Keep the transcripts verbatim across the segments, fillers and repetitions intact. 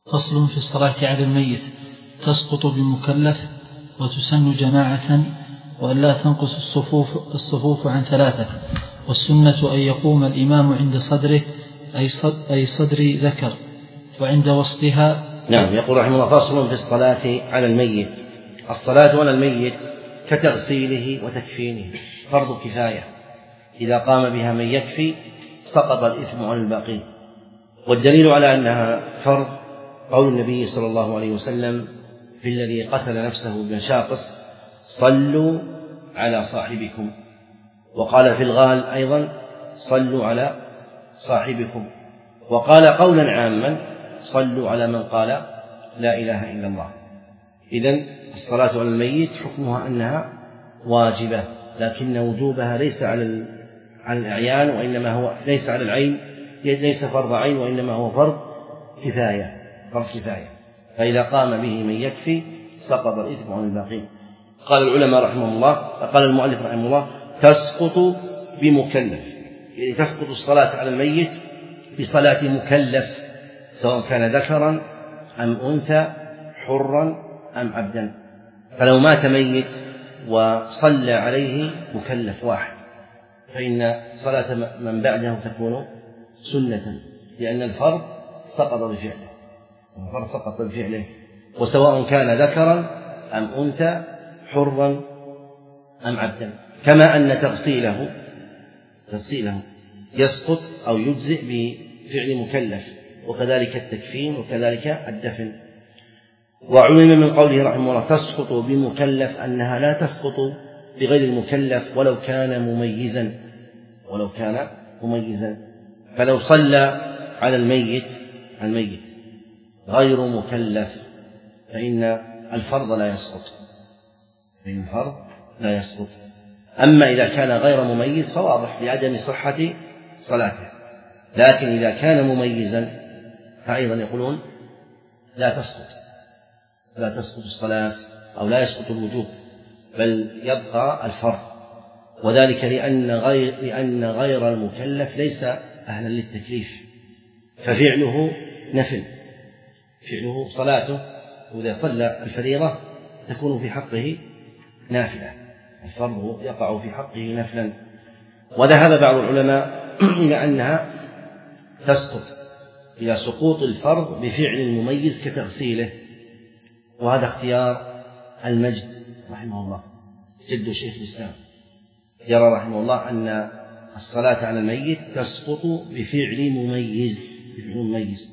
فصل في الصلاة على الميت. تسقط بمكلف وتسن جماعة، وألا تنقص الصفوف, الصفوف عن ثلاثة. والسنة أن يقوم الإمام عند صدره أي صدر ذكر وعند وسطها. نعم. يقول رحمه الله: فصل في الصلاة على الميت. الصلاة على الميت كتغسيله وتكفينه فرض كفاية، إذا قام بها من يكفي سقط الإثم عن الباقين. والدليل على أنها فرض قول النبي صلى الله عليه وسلم في الذي قتل نفسه بن شاقص: صلوا على صاحبكم. وقال في الغال أيضا: صلوا على صاحبكم. وقال قولا عاما: صلوا على من قال لا إله إلا الله. إذن الصلاة على الميت حكمها أنها واجبة، لكن وجوبها ليس على على الأعيان، وإنما هو ليس على العين، ليس فرض عين، وإنما هو فرض كفاية فرض كفاية فإذا قام به من يكفي سقط الإثم عن الباقين. قال العلماء رحمه الله قال المؤلف رحمه الله: تسقط بمكلف، يعني تسقط الصلاة على الميت بصلاة مكلف، سواء كان ذكرا أم أنثى، حرا أم عبدا. فلو مات ميت وصلى عليه مكلف واحد فإن صلاة من بعده تكون سنة، لأن الفرض سقط بفعله الفرض سقط بفعله وسواء كان ذكرا أم أنثى، حرا أم عبدا. كما أن تغسيله تغسيله يسقط أو يجزئ بفعل مكلف، وكذلك التكفين، وكذلك الدفن. وعلم من قوله رحمه الله: تسقط بمكلف أنها لا تسقط بغير المكلف ولو كان مميزا ولو كان مميزا فلو صلى على الميت الميت غير مكلف فإن الفرض لا يسقط فإن الفرض لا يسقط. أما إذا كان غير مميز فواضح لعدم صحة صلاته، لكن إذا كان مميزا فأيضا يقولون لا تسقط لا تسقط الصلاة أو لا يسقط الوجوب، بل يبقى الفرض. وذلك لأن غير, لأن غير المكلف ليس أهلا للتكليف، ففعله نفل فعله صلاته، وإذا صلى الفريضة تكون في حقه نافلة، الفرض يقع في حقه نفلا. وذهب بعض العلماء إلى أنها تسقط إلى سقوط الفرض بفعل المميز كتغسيله، وهذا اختيار المجد رحمه الله جد شيخ الإسلام، يرى رحمه الله أن الصلاة على الميت تسقط بفعل مميز بفعل مميز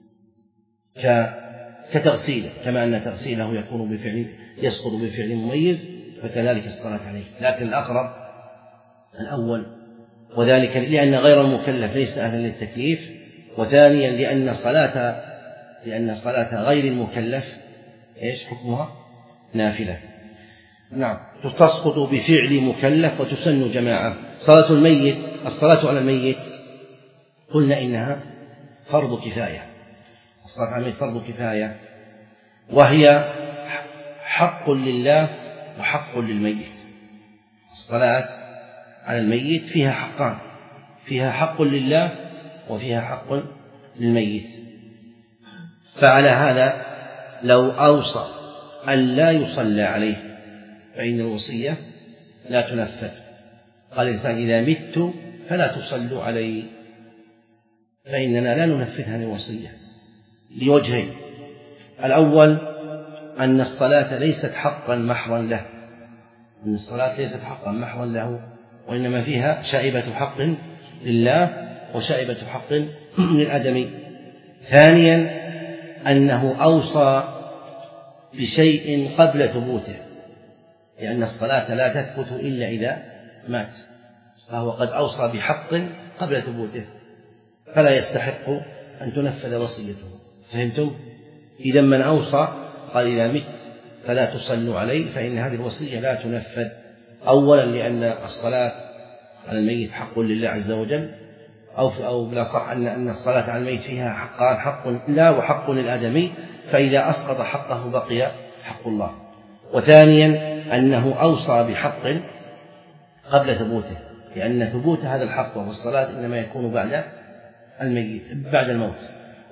كتغسيله، كما أن تغسيله يكون بفعل يسقط بفعل مميز فكذلك الصلاة عليه. لكن الأقرب الأول، وذلك لأن غير المكلف ليس أهلا للتكليف، وثانيا لأن صلاة لأن صلاة غير المكلف إيش حكمها؟ نافلة. نعم. تسقط بفعل مكلف وتسن جماعة. صلاة الميت الصلاة على الميت قلنا إنها فرض كفاية الصلاة على الميت فرض كفاية، وهي حق لله وحق للميت. الصلاة على الميت فيها حقان، فيها حق لله وفيها حق للميت. فعلى هذا لو أوصى أن لا يصلى عليه فإن الوصية لا تنفذ. قال الإنسان: إذا مت فلا تصلوا علي، فإننا لا ننفذ هذه الوصية لوجهين: الأول أن الصلاة ليست حقا محضا له أن الصلاة ليست حقا محضا له وإنما فيها شائبة حق لله وشائبة حق للآدمي. ثانيا أنه أوصى بشيء قبل ثبوته، لأن الصلاة لا تثبت إلا إذا مات، فهو قد أوصى بحق قبل ثبوته فلا يستحق أن تنفذ وصيته. فهمتم؟ إذا من أوصى قال: إذا مت فلا تصلوا علي، فإن هذه الوصية لا تنفذ، أولا لأن الصلاة على الميت حق لله عز وجل، أو أو بلا صح أن أن الصلاة على الميت فيها حقان: حق لله وحق للآدمي، فإذا أسقط حقه بقي حق الله. وثانيا أنه أوصى بحق قبل ثبوته، لأن ثبوت هذا الحق وهو الصلاة إنما يكون بعد الميت بعد الموت.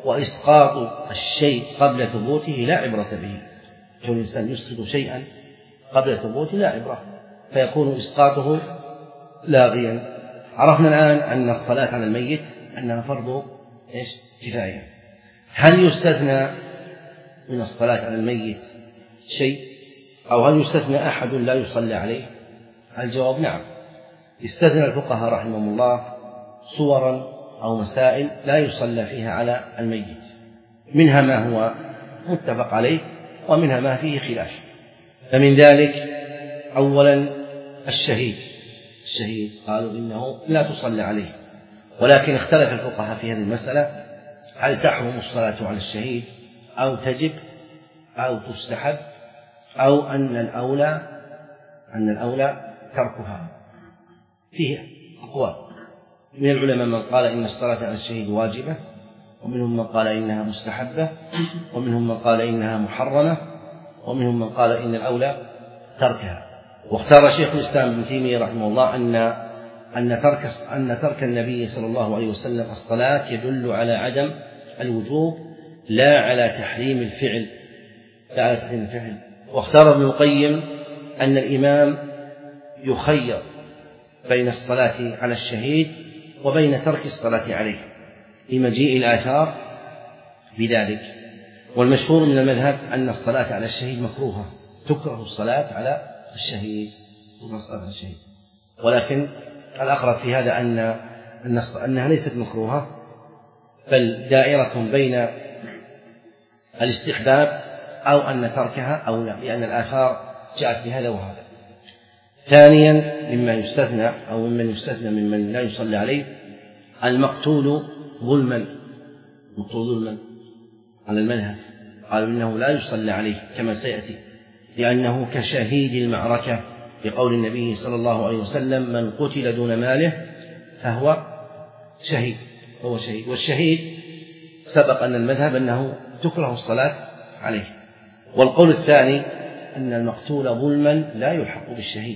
وإسقاط الشيء قبل ثبوته لا عبرة به. كون الإنسان يسقط شيئا قبل ثبوته لا عبرة، فيكون إسقاطه لاغيا. عرفنا الآن أن الصلاة على الميت أنها فرض إيش؟ كفاية. هل يستثنى من الصلاة على الميت شيء، أو هل يستثنى أحد لا يصلى عليه؟ الجواب نعم. استثنى الفقهاء رحمهم الله صورا أو مسائل لا يصلى فيها على الميت، منها ما هو متفق عليه ومنها ما فيه خلاف. فمن ذلك أولا الشهيد. الشهيد قالوا إنه لا تصلى عليه، ولكن اختلف الفقهاء في هذه المسألة، هل تحرم الصلاة على الشهيد أو تجب أو تستحب، أو أن الأولى أن الأولى تركها. فيه أقوال من العلماء، من قال إن الصلاة على الشهيد واجبة، ومنهم من قال إنها مستحبة، ومنهم من قال إنها محرمة، ومنهم من قال إن الأولى تركها. واختار شيخ الإسلام ابن تيمية رحمه الله أن أن ترك أن ترك النبي صلى الله عليه وسلم الصلاة يدل على عدم الوجوب لا على تحريم الفعل لا على تحريم الفعل. واختار ابن القيم أن الإمام يخير بين الصلاة على الشهيد وبين ترك الصلاة عليه لمجيء الآثار بذلك. والمشهور من المذهب أن الصلاة على الشهيد مكروهة، تكره الصلاة على الشهيد تكره الصلاة على الشهيد ولكن الأقرب في هذا أن أنها ليست مكروهة، بل دائرة بين الاستحباب أو أن تركها أو لا، لأن الآثار جاءت بهذا وهذا. ثانيا مما يستثنى أو ممن يستثنى ممن لا يصلى عليه المقتول ظلما. المقتول ظلما على المذهب قالوا إنه لا يصلى عليه كما سيأتي، لأنه كشهيد المعركة، بقول النبي صلى الله عليه وسلم من قتل دون ماله فهو شهيد هو شهيد والشهيد سبق أن المذهب أنه تكره الصلاة عليه. والقول الثاني أن المقتول ظلما لا يلحق بالشهيد،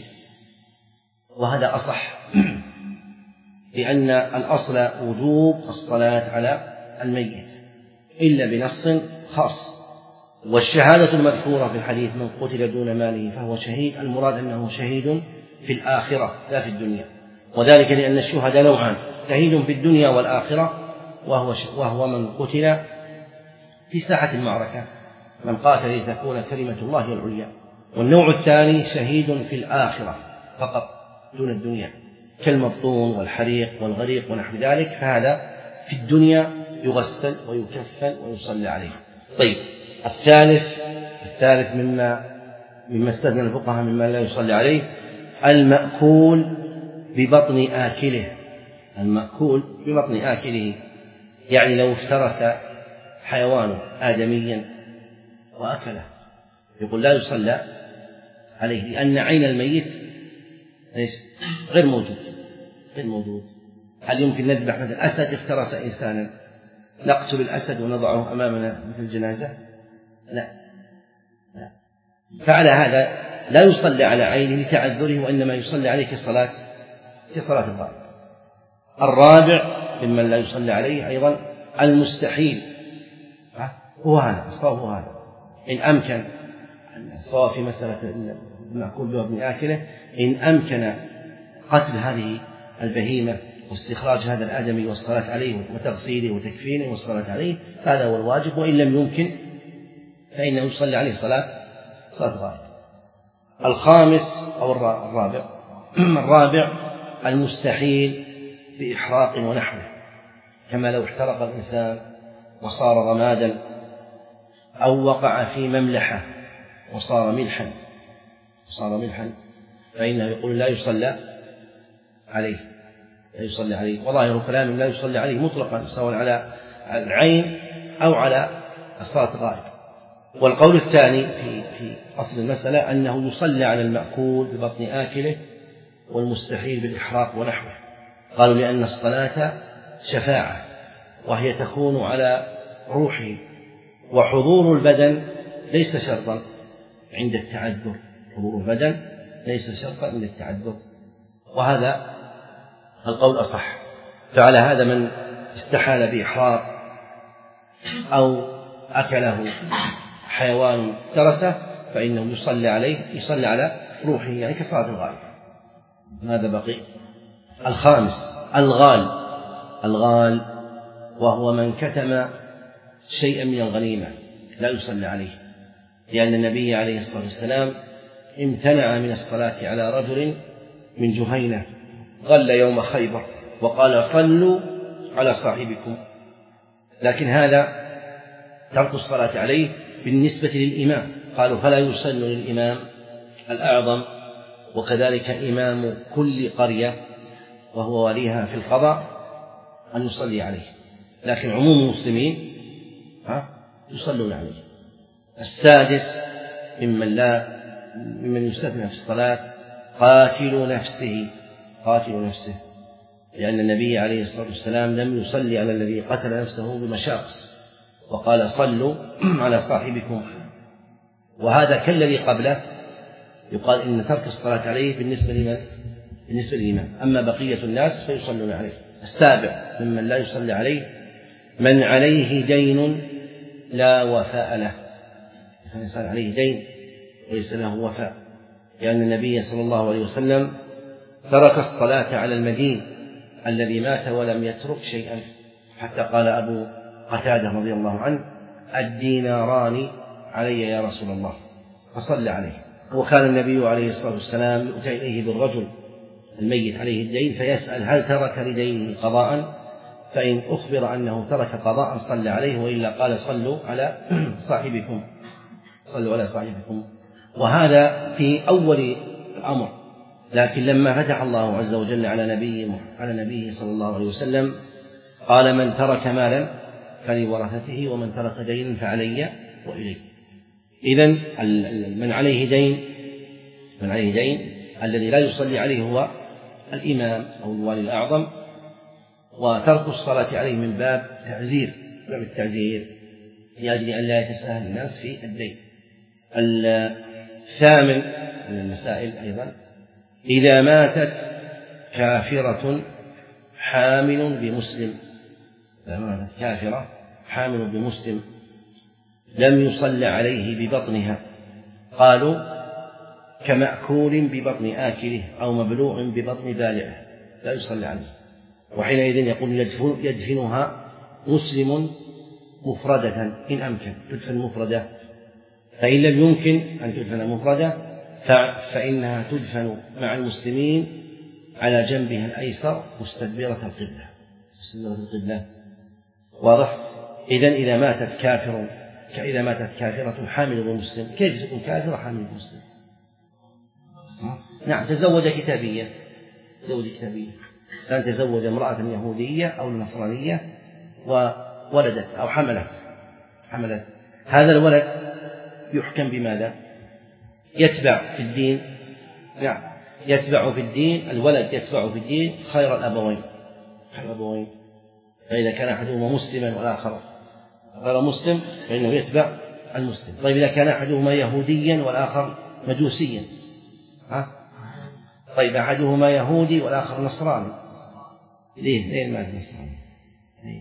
وهذا أصح، لأن الأصل وجوب الصلاة على الميت إلا بنص خاص. والشهادة المذكورة في الحديث من قتل دون ماله فهو شهيد، المراد أنه شهيد في الآخرة لا في الدنيا، وذلك لأن الشهداء نوعان، شهيد في الدنيا والآخرة وهو, وهو من قتل في ساحة المعركة، من قاتل لتكون كلمة الله العليا. والنوع الثاني شهيد في الآخرة فقط دون الدنيا، كالمبطون والحريق والغريق ونحو ذلك، فهذا في الدنيا يغسل ويكفن ويصلى عليه. طيب الثالث الثالث مما مما استثنى الفقهاء مما لا يصلى عليه المأكول ببطن آكله. المأكول ببطن آكله يعني لو افترس حيوان آدميا وأكله يقول لا يصلى عليه، لأن عين الميت غير موجود غير موجود هل يمكن نذبح مثلا أسد افترس إنسانا نقتل الأسد ونضعه أمامنا مثل الجنازة؟ لا. لا. فعلى هذا لا يصلى على عينه لتعذره، وإنما يصلى عليه كصلاة كصلاة الغائب. الرابع ممن لا يصلى عليه أيضا المستحيل، هو هذا الصواب، هو هذا إن أمكن الصواب في مسألة المأكول بابن آكله، إن أمكن قتل هذه البهيمة واستخراج هذا الآدمي والصلاة عليه وتغسيله وتكفينه والصلاة عليه هذا هو الواجب، وإن لم يمكن فإنه يصلي عليه صلاة صلاة غائب. الخامس أو الرابع الرابع المستحيل بإحراق ونحوه، كما لو احترق الإنسان وصار رمادا، أو وقع في مملحة وصار ملحا وصار ملحا فإنه يقول لا يصلى عليه لا يصلى عليه وظاهر كلام لا يصلى عليه مطلقا، سواء على العين أو على الصلاة الغائب. والقول الثاني في في أصل المسألة أنه يصلى على المأكول ببطن آكله والمستحيل بالإحراق ونحوه. قالوا لأن الصلاة شفاعة وهي تكون على روحه، وحضور البدن ليس شرطا عند التعذر، حضور البدن ليس شرطا عند التعذر، وهذا القول أصح. فعلى هذا من استحال بإحراق أو أكله حيوان ترسه فإنه يصلى عليه، يصلى على روحه، يعني كصلاة الغائب. هذا بقي. الخامس الغال. الغال وهو من كتم شيئا من الغنيمة لا يصلى عليه، لأن النبي عليه الصلاة والسلام امتنع من الصلاة على رجل من جهينة غل يوم خيبر وقال صلوا على صاحبكم، لكن هذا ترك الصلاة عليه بالنسبة للإمام، قالوا فلا يسن للإمام الأعظم وكذلك إمام كل قرية وهو وليها في القضاء أن يصلي عليه، لكن عموم المسلمين يصلون عليه. السادس ممن لا ممن يستثنى في الصلاة قاتل نفسه. قاتل نفسه لأن النبي عليه الصلاة والسلام لم يصلي على الذي قتل نفسه بمشاقص وقال صلوا على صاحبكم، وهذا كالذي قبله يقال إن ترك الصلاة عليه بالنسبة لمن؟ بالنسبة للإمام، أما بقية الناس فيصلون عليه. السابع ممن لا يصلي عليه من عليه دين لا وفاء له. الإنسان عليه دين وليس له وفاء، لأن النبي صلى الله عليه وسلم ترك الصلاة على المدين الذي مات ولم يترك شيئا، حتى قال أبو قتادة رضي الله عنه الديناران علي يا رسول الله، فصلى عليه. وكان النبي عليه الصلاة والسلام يؤتى إليه بالرجل الميت عليه الدين فيسأل هل ترك لدينه قضاء، فإن أخبر أنه ترك قضاء صلى عليه، وإلا قال صلوا على صاحبكم، صلوا على صاحبكم. وهذا في أول الأمر، لكن لما فتح الله عز وجل على نبيه على نبيه صلى الله عليه وسلم قال من ترك مالا فلورثته ومن ترك دينا فعلي وإلي. إذن من عليه دين من عليه دين الذي لا يصلي عليه هو الإمام أو الوالي الأعظم، وترك الصلاة عليه من باب تعزير، باب التعزير لأجل أن لا يتساهل الناس في الدين. الثامن من المسائل أيضا إذا ماتت كافرة حامل بمسلم، إذا ماتت كافرة حامل بمسلم لم يصلى عليه ببطنها، قالوا كمأكول ببطن آكله أو مبلوع ببطن بالعه لا يصلى عليه، وحينئذ يقول يدفن يدفنها مسلم مفردة إن أمكن تدفن مفردة، فإن لم يمكن أن تدفن مفردة فإنها تدفن مع المسلمين على جنبها الأيسر مستدبرة القبلة. مستدبرة القبلة واضح؟ إذن إذا ماتت كافر إذا ماتت كافرة حامل بمسلم، كيف تكون كافرة حامل بمسلم؟ نعم تزوج كتابية تزوج كتابية إنسان تزوج امرأة يهودية أو نصرانية وولدت أو حملت حملت هذا الولد يحكم بماذا؟ يتبع في الدين، نعم يتبع في الدين، الولد يتبع في الدين خير الأبوين خير الأبوين، فإذا كان أحدهما مسلما والآخر غير مسلم فإنه يتبع المسلم. طيب إذا كان أحدهما يهوديا والآخر مجوسيا، ها؟ طيب أحدهما يهودي والآخر نصراني، ليه؟ ليه ما في نصراني؟ ليه؟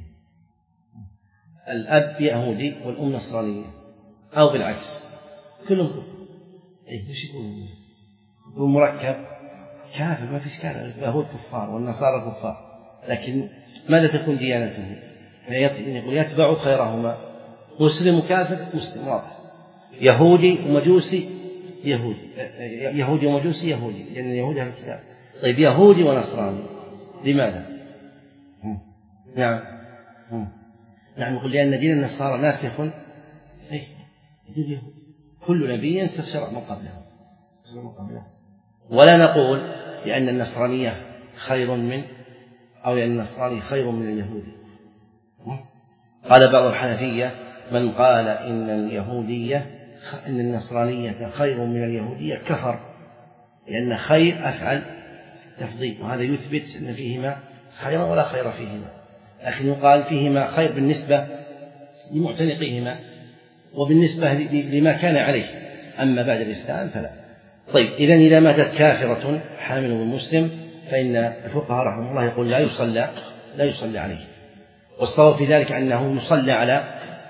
الأب يهودي والأم نصرانية أو بالعكس كلهم كفر، إيه ليش يكون يكون مركب كافر؟ ما في إشكال، اليهود كفار والنصارى كفار، لكن ماذا تكون ديانته؟ يقول يتبع خيرهما، مسلم وكافر مسلم واضح، يهودي ومجوسي يهودي يهودي ومجوسي يهودي، لأن اليهود أهل الكتاب. طيب يهودي ونصراني لماذا؟ نعم نعم نقول لأن دين النصارى ناسخ إيه دين اليهود، كل نبي ينسخ شرع من قبله، ولا نقول لأن النصرانية خير من أو لأن النصراني خير من اليهودي. قال بعض الحنفية من قال إن اليهودية إن النصرانية خير من اليهودية كفر، لأن خير أفعل تفضيل، وهذا يثبت أن فيهما خيرا ولا خير فيهما، لكن يقال فيهما خير بالنسبة لمعتنقهما وبالنسبة لما كان عليه، أما بعد الإسلام فلا. طيب إذن إذا ماتت كافرة حامل بالمسلم فإن الفقهاء رحمه الله يقول لا يصلى لا يصلى عليه، والصواب في ذلك أنه يصلى على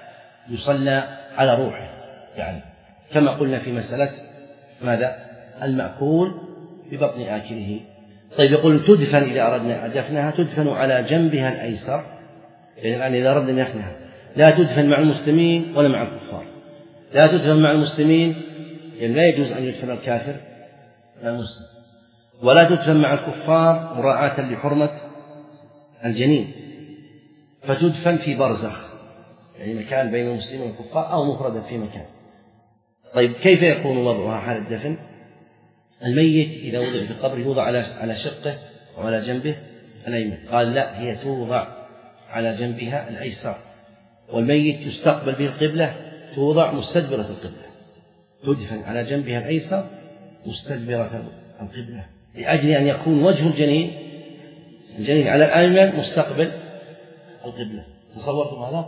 يصلى على روحه، يعني كما قلنا في مسألة ماذا؟ المأكول ببطن آكله. طيب يقول تدفن إذا أردنا دفنها تدفن على جنبها الأيسر، يعني الآن إذا أردنا دفنها لا تدفن مع المسلمين ولا مع الكفار. لا تدفن مع المسلمين يعني لا يجوز أن يدفن الكافر مع المسلم، ولا تدفن مع الكفار مراعاة لحرمة الجنين، فتدفن في برزخ يعني مكان بين المسلمين والكفار أو مفردا في مكان. طيب كيف يكون وضعها حال الدفن؟ الميت إذا وضع في قبره يوضع على على شقه وعلى جنبه الأيمن. قال لا، هي توضع على جنبها الأيسر، والميت يستقبل به القبلة، توضع مستدبرة القبلة، تدفن على جنبها الأيسر مستدبرة القبلة، لأجل أن يكون وجه الجنين الجنين على الأيمن مستقبل القبلة. تصورتم هذا؟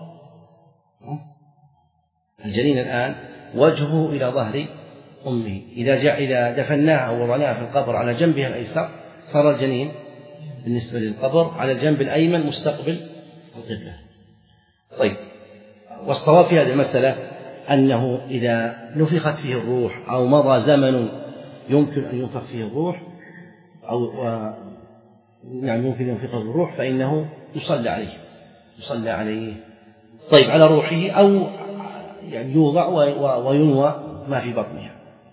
الجنين الآن وجهه إلى ظهر أمه، إذا جاء إذا دفناها أو وضعناها في القبر على جنبها الأيسر صار الجنين بالنسبة للقبر على الجنب الأيمن مستقبل القبلة. طيب، والصواب في هذه المسألة أنه إذا نفخت فيه الروح أو مضى زمن يمكن أن ينفخ فيه الروح أو و... يعني يمكن أن ينفخ فيه الروح فإنه يصلى عليه يصلى عليه طيب على روحه، أو يعني يوضع وينوى ما في بطنها.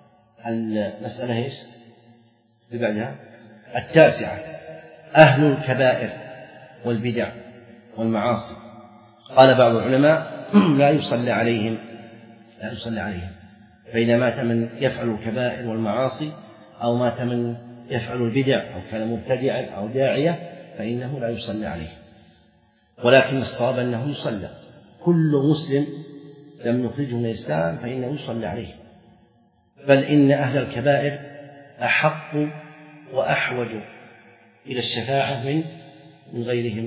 المسألة ايش اللي بعدها؟ التاسعة: أهل الكبائر والبدع والمعاصي. قال بعض العلماء لا يصلى عليهم لا يصلى عليهم فإذا مات من يفعل الكبائر والمعاصي أو مات من يفعل البدع أو كان مبتدعا أو داعية فإنه لا يصلى عليه، ولكن الصواب أنه يصلى. كل مسلم لم يخرجه من الإسلام فإنه يصلى عليه، بل إن أهل الكبائر أحق وأحوج إلى الشفاعة من من غيرهم.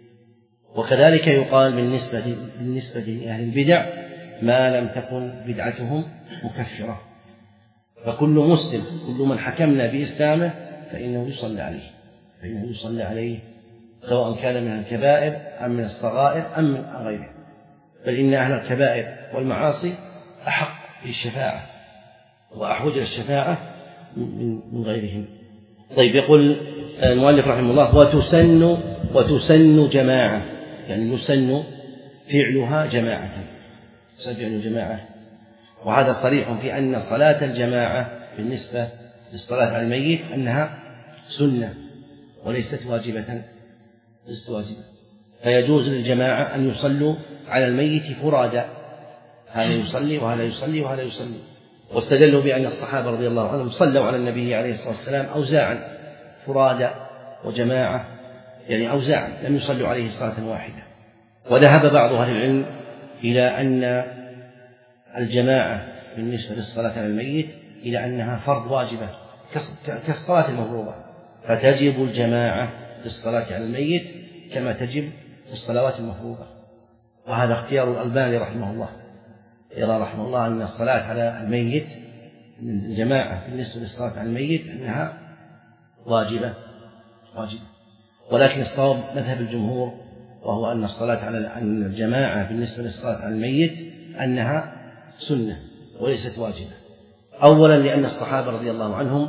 وكذلك يقال بالنسبة بالنسبة لأهل البدع ما لم تكن بدعتهم مكفرة، فكل مسلم كل من حكمنا بإسلامه فإنه يصلى عليه فإنه يصلى عليه سواء كان من الكبائر أم من الصغائر أم من غيره، بل إن أهل الكبائر والمعاصي أحق بالشفاعة وأحوج الشفاعة من غيرهم. طيب، يقول المؤلف رحمه الله: وتسن وتسن جماعة، يعني يسن فعلها جماعة فعل جماعة. وهذا صريح في أن صلاة الجماعة بالنسبة للصلاة على الميت أنها سنة وليست واجبة ليست واجبة فيجوز للجماعة أن يصلوا على الميت فرادى، هذا يصلي وهذا يصلي وهذا يصلي. واستدلوا بأن الصحابة رضي الله عنهم صلوا على النبي عليه الصلاة والسلام أوزاعا فرادى وجماعة، يعني أوزاعا لم يصلوا عليه صلاة واحدة. وذهب بعض أهل العلم إلى أن الجماعة بالنسبة للصلاة على الميت إلى أنها فرض واجبة كالصلاة المفروضة، فتجب الجماعة للصلاة على الميت كما تجب الصلوات المفروضة. وهذا اختيار الألباني رحمه الله، يرى رحمه الله أن الصلاة على الميت الجماعة بالنسبة للصلاة على الميت أنها واجبة واجبة ولكن الصواب مذهب الجمهور، وهو أن الصلاة على أن الجماعة بالنسبة للصلاة على الميت أنها سنة وليست واجبة. أولا لأن الصحابة رضي الله عنهم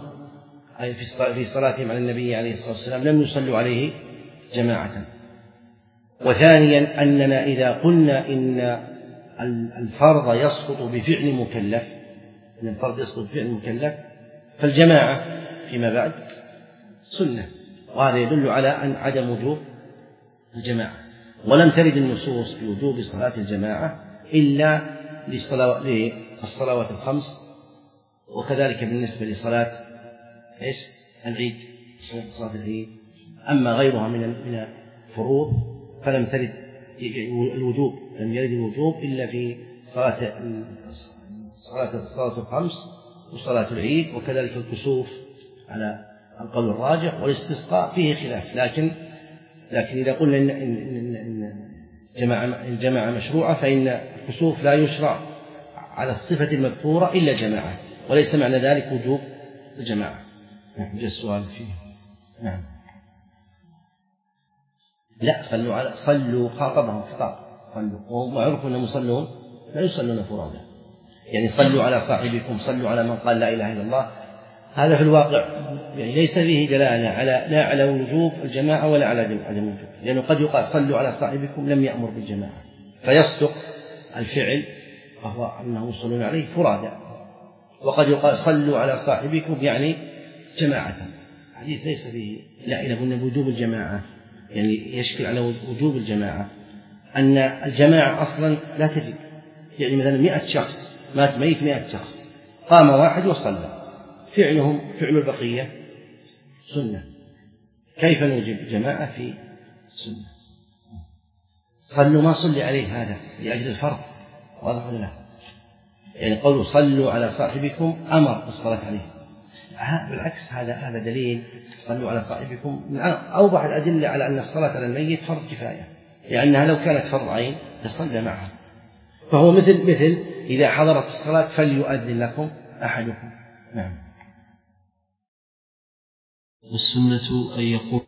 في صلاتهم على النبي عليه الصلاة والسلام لم يصلوا عليه جماعة. وثانيا أننا إذا قلنا إن الفرض يسقط بفعل مكلف إن الفرض يسقط بفعل مكلف فالجماعة فيما بعد سنة، وهذا يدل على أن عدم وجوب الجماعة. ولم ترد النصوص بوجوب صلاة الجماعة إلا للصلوات الخمس، وكذلك بالنسبة لصلاة إيش العيد صلاة العيد. أما غيرها من من الفروض فلم ترد الوجوب لم يرد الوجوب إلا في صلاة صلاة الصلاة الخمس وصلاة العيد، وكذلك الكسوف على القول الراجح، والاستسقاء فيه خلاف. لكن لكن إذا قلنا إن إن الجماعة الجماعة مشروعة فإن الكسوف لا يشرع على الصفة المذكورة إلا جماعة، وليس معنى ذلك وجوب الجماعة. نعم، جاء السؤال فيه. نعم. لا، صلوا على صلوا خاطبهم خطاب صلوا، وهم عرفوا أنهم يصلون لا يصلون فرادا، يعني صلوا على صاحبكم، صلوا على من قال لا إله إلا الله. هذا في الواقع يعني ليس فيه دلالة على لا على وجوب الجماعة ولا على عدم وجوب، لأنه قد يقال صلوا على صاحبكم لم يأمر بالجماعة، فيصدق الفعل وهو أنهم يصلون عليه فرادا. وقد يقال صلوا على صاحبكم يعني جماعة. الحديث ليس فيه لا إلى وجوب الجماعة، يعني يشكل على وجوب الجماعة أن الجماعة أصلا لا تجب. يعني مثلا مئة شخص مات ميت مئة شخص، قام واحد وصلى، فعلهم فعل البقية سنة، كيف نوجب جماعة في سنة؟ صلوا ما صلي عليه هذا لأجل الفرض، واضح ولا لا؟ يعني قولوا صلوا على صاحبكم أمر بالصلاة عليه، بالعكس هذا هذا دليل صلوا على صاحبكم من أوضح الأدلة على أن الصلاة على الميت فرض كفاية، لأنها لو كانت فرض عين لصلى معها. فهو مثل مثل إذا حضرت الصلاة فليؤذن لكم أحدكم. نعم. والسنة أن يقول